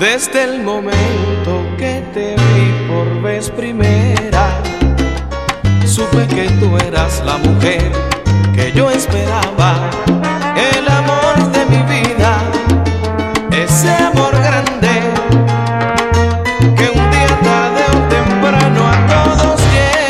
Desde el momento que te vi por vez primera, supe que tú eras la mujer que yo esperaba, el amor de mi vida, ese amor grande que un día tarde o temprano a todos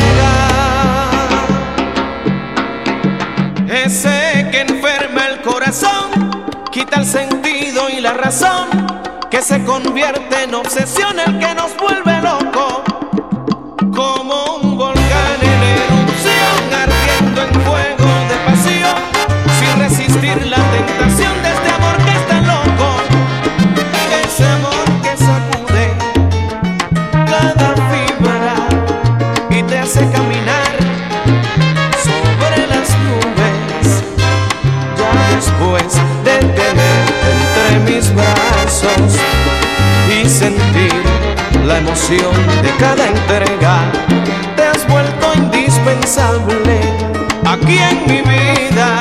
llega, ese que enferma el corazón, quita el sentido y la razón, que se convierte en obsesión, el que nos vuelve loco, como un volcán en erupción, ardiendo en fuego de pasión, sin resistir la tentación de este amor que es tan loco, ese amor que sacude cada fibra y te hace caminar sobre las nubes, ya después de tenerte entre mis brazos y sentir la emoción de cada entrega, te has vuelto indispensable aquí en mi vida,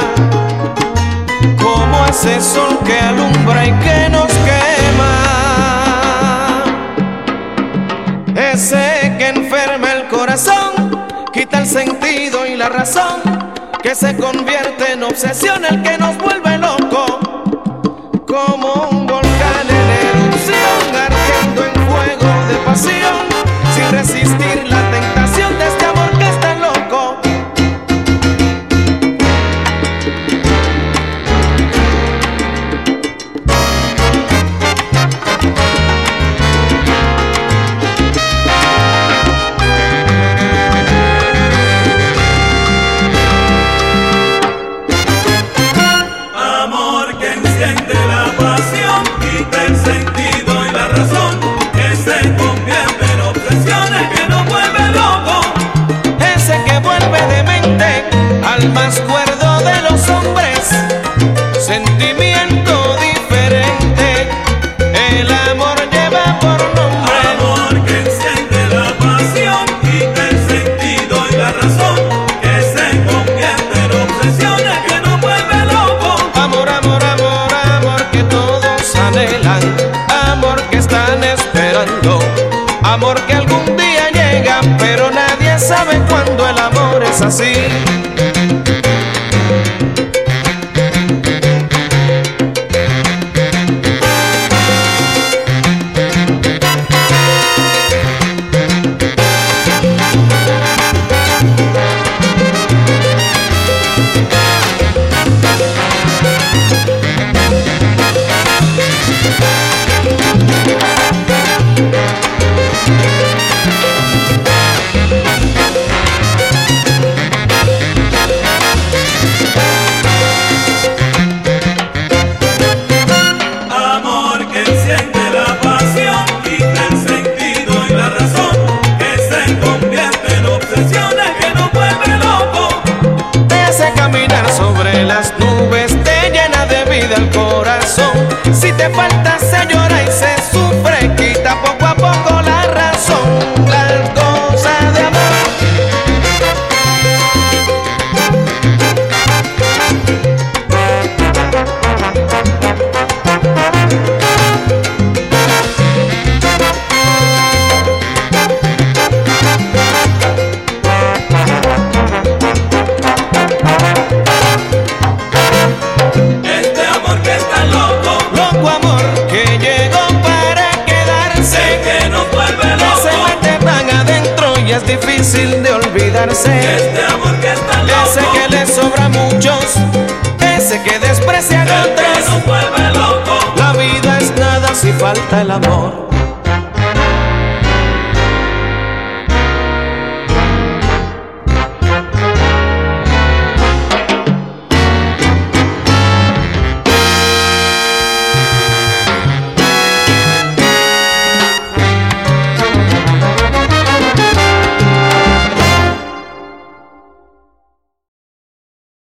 como ese sol que alumbra y que nos quema, ese que enferma el corazón, quita el sentido y la razón, que se convierte en obsesión, el que nos vuelve loco, como un volcán en erupción, ardiendo en fuego de pasión, sin resistir la tentación de este amor que es tan loco. Amor que enciende la pasión, quita el sentido y la razón, que se convierte en obsesiones, que nos vuelve loco, Ese que vuelve demente al más cuerdo de los hombres, sentimiento diferente, el amor lleva por nombre. amor que enciende la pasión, quita el sentido y la razón, que se convierte en obsesiones, que nos vuelve loco. Amor, amor, amor, amor que todos anhelan, amor que están esperando, amor que algún día llega, pero nadie sabe cuándo, el amor es así. Amor que enciende la pasión, quita el sentido y la razón, que se convierte en obsesiones, que nos vuelve loco. Te hace caminar sobre las nubes, te llena de vida el corazón. Si te falta se llora y se sufre, quita poco a poco la razón, las cosas de amor. Este amor que está loco, Loco amor que llegó para quedarse, que nos vuelve que se loco. mete tan adentro y es difícil de olvidarse. Este amor que está Ese loco, que le sobra a muchos, ese que desprecia a que otros. nos vuelve loco. La vida es nada si falta el amor.